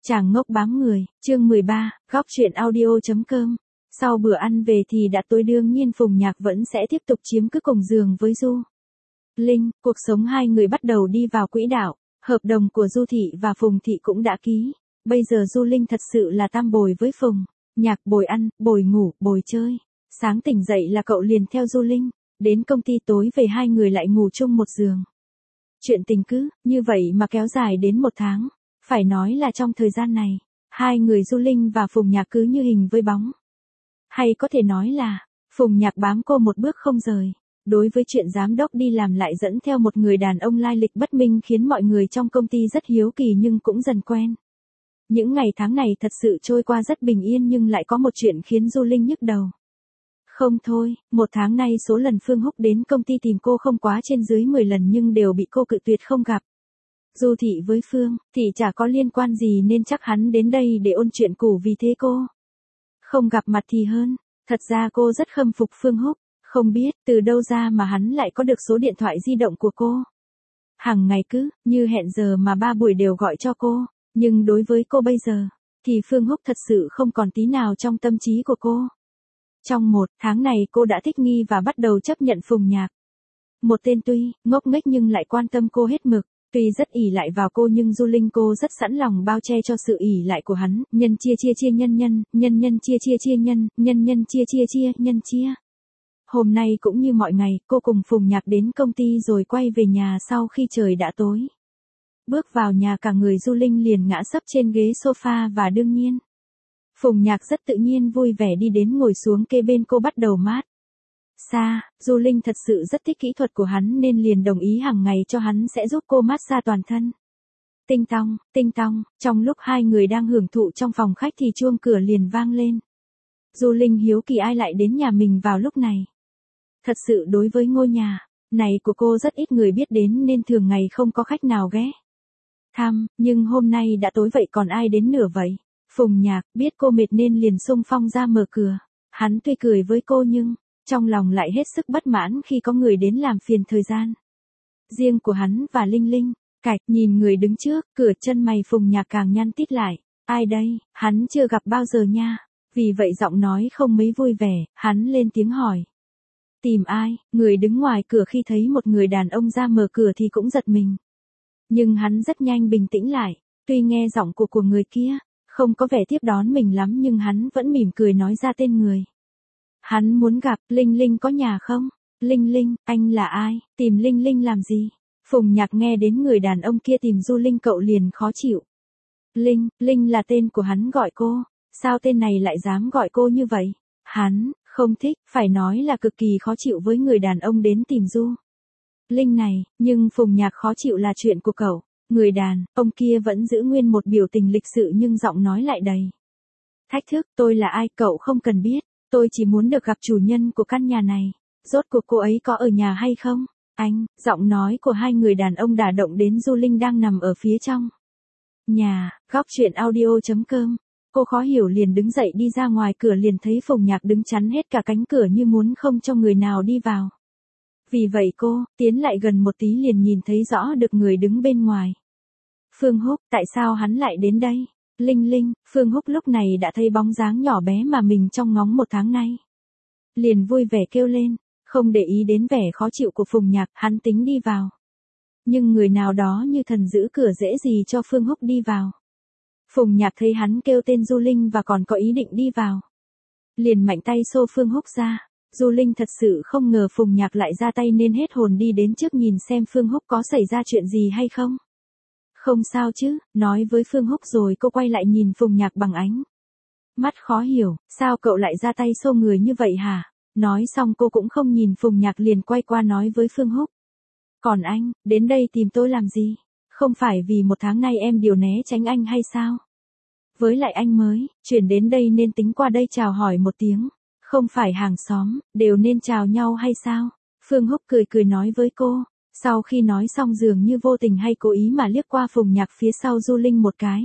Chàng ngốc bám người, chương 13, góc truyện audio.com. Sau bữa ăn về thì đã tối, đương nhiên Phùng Nhạc vẫn sẽ tiếp tục chiếm cứ cùng giường với Du Linh. Cuộc sống hai người bắt đầu đi vào quỹ đạo, hợp đồng của Du Thị và Phùng Thị cũng đã ký. Bây giờ Du Linh thật sự là tam bồi với Phùng Nhạc, bồi ăn, bồi ngủ, bồi chơi. Sáng tỉnh dậy là cậu liền theo Du Linh, đến công ty, tối về hai người lại ngủ chung một giường. Chuyện tình cứ như vậy mà kéo dài đến 1 tháng. Phải nói là trong thời gian này, hai người Du Linh và Phùng Nhạc cứ như hình với bóng. Hay có thể nói là, Phùng Nhạc bám cô một bước không rời. Đối với chuyện giám đốc đi làm lại dẫn theo một người đàn ông lai lịch bất minh khiến mọi người trong công ty rất hiếu kỳ nhưng cũng dần quen. Những ngày tháng này thật sự trôi qua rất bình yên, nhưng lại có một chuyện khiến Du Linh nhức đầu. Không thôi, 1 tháng nay số lần Phương Húc đến công ty tìm cô không quá trên dưới 10 lần nhưng đều bị cô cự tuyệt không gặp. Du Thị với Phương Thị chả có liên quan gì nên chắc hắn đến đây để ôn chuyện cũ, vì thế cô không gặp mặt thì hơn. Thật ra cô rất khâm phục Phương Húc, không biết từ đâu ra mà hắn lại có được số điện thoại di động của cô. Hàng ngày cứ như hẹn giờ mà 3 buổi đều gọi cho cô, nhưng đối với cô bây giờ thì Phương Húc thật sự không còn tí nào trong tâm trí của cô. Trong 1 tháng này cô đã thích nghi và bắt đầu chấp nhận Phùng Nhạc. Một tên tuy ngốc nghếch nhưng lại quan tâm cô hết mực. Tuy rất ỷ lại vào cô nhưng Du Linh cô rất sẵn lòng bao che cho sự ỷ lại của hắn. Nhân chia chia chia nhân nhân, nhân nhân chia chia chia nhân, nhân nhân chia chia chia nhân chia. Hôm nay cũng như mọi ngày, cô cùng Phùng Nhạc đến công ty rồi quay về nhà sau khi trời đã tối. Bước vào nhà cả người Du Linh liền ngã sấp trên ghế sofa và đương nhiên Phùng Nhạc rất tự nhiên vui vẻ đi đến ngồi xuống kế bên cô bắt đầu mát xa. Du Linh thật sự rất thích kỹ thuật của hắn nên liền đồng ý hàng ngày cho hắn sẽ giúp cô mát xa toàn thân. Tinh tong, trong lúc hai người đang hưởng thụ trong phòng khách thì chuông cửa liền vang lên. Du Linh hiếu kỳ ai lại đến nhà mình vào lúc này. Thật sự đối với ngôi nhà này của cô rất ít người biết đến nên thường ngày không có khách nào ghé thăm, nhưng hôm nay đã tối vậy còn ai đến nữa vậy? Phùng Nhạc biết cô mệt nên liền xung phong ra mở cửa. Hắn tuy cười với cô nhưng trong lòng lại hết sức bất mãn khi có người đến làm phiền thời gian riêng của hắn và Linh Linh. Cạch nhìn người đứng trước cửa, chân mày Phùng Nhạc càng nhăn tít lại. Ai đây, hắn chưa gặp bao giờ nha. Vì vậy giọng nói không mấy vui vẻ, hắn lên tiếng hỏi. Tìm ai? Người đứng ngoài cửa khi thấy một người đàn ông ra mở cửa thì cũng giật mình. Nhưng hắn rất nhanh bình tĩnh lại. Tuy nghe giọng của người kia không có vẻ tiếp đón mình lắm nhưng hắn vẫn mỉm cười nói ra tên người. Hắn muốn gặp. Linh Linh có nhà không? Linh Linh, anh là ai? Tìm Linh Linh làm gì? Phùng Nhạc nghe đến người đàn ông kia tìm Du Linh cậu liền khó chịu. Linh là tên của hắn gọi cô. Sao tên này lại dám gọi cô như vậy? Hắn không thích, phải nói là cực kỳ khó chịu với người đàn ông đến tìm Du Linh này, nhưng Phùng Nhạc khó chịu là chuyện của cậu. Người đàn ông kia vẫn giữ nguyên một biểu tình lịch sự nhưng giọng nói lại đầy thách thức. Tôi là ai cậu không cần biết. Tôi chỉ muốn được gặp chủ nhân của căn nhà này. Rốt cuộc cô ấy có ở nhà hay không? Anh, giọng nói của hai người đàn ông đả động đến Du Linh đang nằm ở phía trong nhà. Góc truyện audio.com. Cô khó hiểu liền đứng dậy đi ra ngoài cửa, liền thấy Phùng Nhạc đứng chắn hết cả cánh cửa như muốn không cho người nào đi vào. Vì vậy cô tiến lại gần một tí liền nhìn thấy rõ được người đứng bên ngoài. Phương Húc, tại sao hắn lại đến đây? Linh, Phương Húc lúc này đã thấy bóng dáng nhỏ bé mà mình trông ngóng 1 tháng nay. Liền vui vẻ kêu lên, không để ý đến vẻ khó chịu của Phùng Nhạc, hắn tính đi vào. Nhưng người nào đó như thần giữ cửa dễ gì cho Phương Húc đi vào. Phùng Nhạc thấy hắn kêu tên Du Linh và còn có ý định đi vào. Liền mạnh tay xô Phương Húc ra. Du Linh thật sự không ngờ Phùng Nhạc lại ra tay nên hết hồn đi đến trước nhìn xem Phương Húc có xảy ra chuyện gì hay không. Không sao chứ, nói với Phương Húc rồi cô quay lại nhìn Phùng Nhạc bằng ánh mắt khó hiểu. Sao cậu lại ra tay xô người như vậy hả? Nói xong cô cũng không nhìn Phùng Nhạc liền quay qua nói với Phương Húc. Còn anh, đến đây tìm tôi làm gì? Không phải vì 1 tháng nay em điều né tránh anh hay sao? Với lại anh mới chuyển đến đây nên tính qua đây chào hỏi một tiếng. Không phải hàng xóm đều nên chào nhau hay sao? Phương Húc cười nói với cô. Sau khi nói xong dường như vô tình hay cố ý mà liếc qua Phùng Nhạc phía sau Du Linh một cái.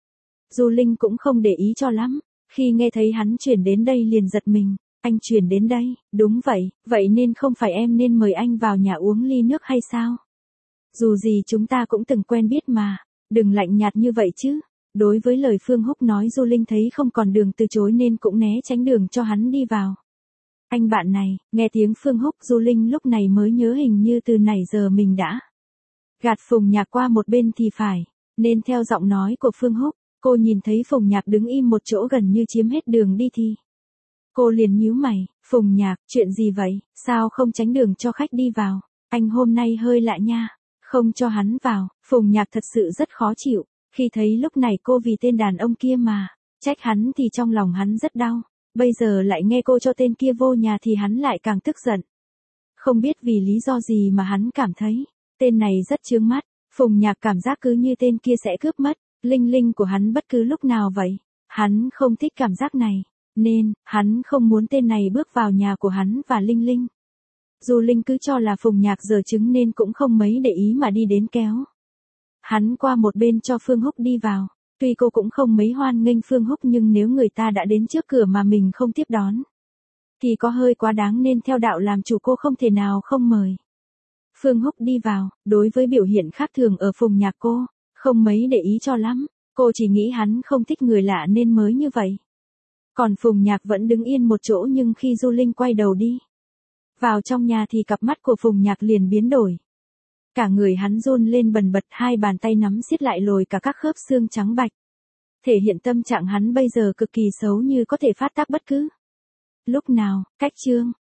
Du Linh cũng không để ý cho lắm. Khi nghe thấy hắn chuyển đến đây liền giật mình. Anh chuyển đến đây? Đúng vậy nên không phải em nên mời anh vào nhà uống ly nước hay sao? Dù gì chúng ta cũng từng quen biết mà. Đừng lạnh nhạt như vậy chứ. Đối với lời Phương Húc nói Du Linh thấy không còn đường từ chối nên cũng né tránh đường cho hắn đi vào. Anh bạn này, nghe tiếng Phương Húc Du Linh lúc này mới nhớ hình như từ nãy giờ mình đã gạt Phùng Nhạc qua một bên thì phải, nên theo giọng nói của Phương Húc, cô nhìn thấy Phùng Nhạc đứng im một chỗ gần như chiếm hết đường đi thì. Cô liền nhíu mày, Phùng Nhạc, chuyện gì vậy, sao không tránh đường cho khách đi vào, anh hôm nay hơi lạ nha, không cho hắn vào, Phùng Nhạc thật sự rất khó chịu, khi thấy lúc này cô vì tên đàn ông kia mà trách hắn thì trong lòng hắn rất đau, bây giờ lại nghe cô cho tên kia vô nhà thì hắn lại càng tức giận. Không biết vì lý do gì mà hắn cảm thấy tên này rất chướng mắt, Phùng Nhạc cảm giác cứ như tên kia sẽ cướp mất Linh Linh của hắn bất cứ lúc nào vậy. Hắn không thích cảm giác này, nên hắn không muốn tên này bước vào nhà của hắn và Linh Linh. Du Linh cứ cho là Phùng Nhạc giở trứng nên cũng không mấy để ý mà đi đến kéo hắn qua một bên cho Phương Húc đi vào. Tuy cô cũng không mấy hoan nghênh Phương Húc nhưng nếu người ta đã đến trước cửa mà mình không tiếp đón thì có hơi quá đáng, nên theo đạo làm chủ cô không thể nào không mời Phương Húc đi vào. Đối với biểu hiện khác thường ở Phùng Nhạc cô không mấy để ý cho lắm, cô chỉ nghĩ hắn không thích người lạ nên mới như vậy. Còn Phùng Nhạc vẫn đứng yên một chỗ, nhưng khi Du Linh quay đầu đi vào trong nhà thì cặp mắt của Phùng Nhạc liền biến đổi. Cả người hắn run lên bần bật, hai bàn tay nắm siết lại lồi cả các khớp xương trắng bạch. Thể hiện tâm trạng hắn bây giờ cực kỳ xấu, như có thể phát tác bất cứ lúc nào. Cách chương